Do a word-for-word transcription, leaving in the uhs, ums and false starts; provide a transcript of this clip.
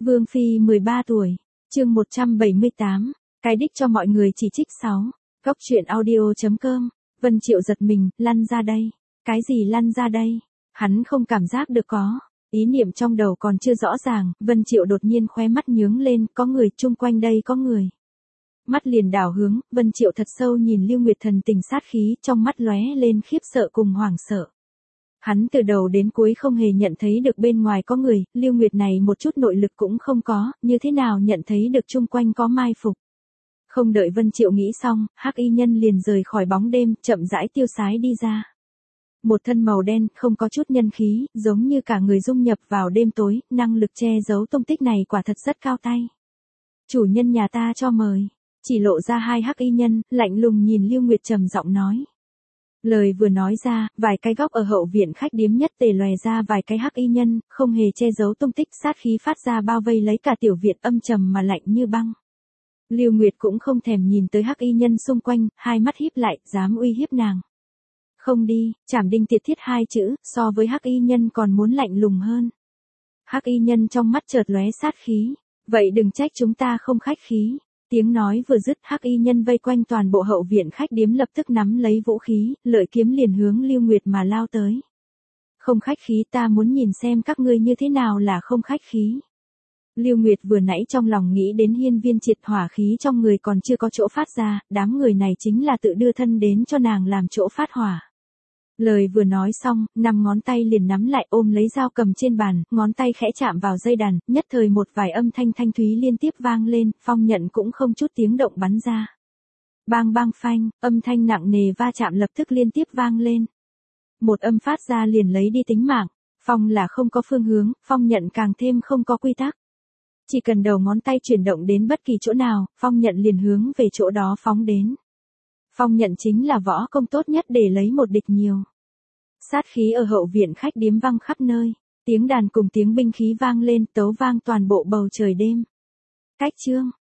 Vương Phi mười ba tuổi, chương một trăm bảy mươi tám, cái đích cho mọi người chỉ trích sáu. Góc truyện audio chấm com, Vân Triệu giật mình, lăn ra đây. Cái gì lăn ra đây? Hắn không cảm giác được có. Ý niệm trong đầu còn chưa rõ ràng, Vân Triệu đột nhiên khóe mắt nhướng lên, có người, chung quanh đây có người. Mắt liền đảo hướng, Vân Triệu thật sâu nhìn Lưu Nguyệt thần tình sát khí, trong mắt lóe lên khiếp sợ cùng hoảng sợ. Hắn từ đầu đến cuối không hề nhận thấy được bên ngoài có người, Lưu Nguyệt này một chút nội lực cũng không có, như thế nào nhận thấy được chung quanh có mai phục. Không đợi Vân Triệu nghĩ xong, hắc y nhân liền rời khỏi bóng đêm, chậm rãi tiêu sái đi ra. Một thân màu đen, không có chút nhân khí, giống như cả người dung nhập vào đêm tối, năng lực che giấu tung tích này quả thật rất cao tay. Chủ nhân nhà ta cho mời. Chỉ lộ ra hai hắc y nhân, lạnh lùng nhìn Lưu Nguyệt trầm giọng nói. Lời vừa nói ra, vài cái góc ở hậu viện khách điếm nhất tề lòe ra vài cái hắc y nhân, không hề che giấu tung tích, sát khí phát ra bao vây lấy cả tiểu viện, âm trầm mà lạnh như băng. Lưu Nguyệt cũng không thèm nhìn tới hắc y nhân xung quanh, hai mắt híp lại, dám uy hiếp nàng. Không đi, Trảm Đinh Tiệt Thiết hai chữ, so với hắc y nhân còn muốn lạnh lùng hơn. Hắc y nhân trong mắt chợt lóe sát khí, vậy đừng trách chúng ta không khách khí. Tiếng nói vừa dứt, hắc y nhân vây quanh toàn bộ hậu viện khách điếm lập tức nắm lấy vũ khí, lợi kiếm liền hướng Lưu Nguyệt mà lao tới. Không khách khí, ta muốn nhìn xem các ngươi như thế nào là không khách khí. Lưu Nguyệt vừa nãy trong lòng nghĩ đến hiên viên triệt, hỏa khí trong người còn chưa có chỗ phát ra, đám người này chính là tự đưa thân đến cho nàng làm chỗ phát hỏa. Lời vừa nói xong, năm ngón tay liền nắm lại, ôm lấy dao cầm trên bàn, ngón tay khẽ chạm vào dây đàn, nhất thời một vài âm thanh thanh thúy liên tiếp vang lên, phong nhận cũng không chút tiếng động bắn ra. Bang bang phanh, âm thanh nặng nề va chạm lập tức liên tiếp vang lên. Một âm phát ra liền lấy đi tính mạng, phong là không có phương hướng, phong nhận càng thêm không có quy tắc. Chỉ cần đầu ngón tay chuyển động đến bất kỳ chỗ nào, phong nhận liền hướng về chỗ đó phóng đến. Phong nhận chính là võ công tốt nhất để lấy một địch nhiều. Sát khí ở hậu viện khách điếm vang khắp nơi, tiếng đàn cùng tiếng binh khí vang lên, tấu vang toàn bộ bầu trời đêm. Cách chương,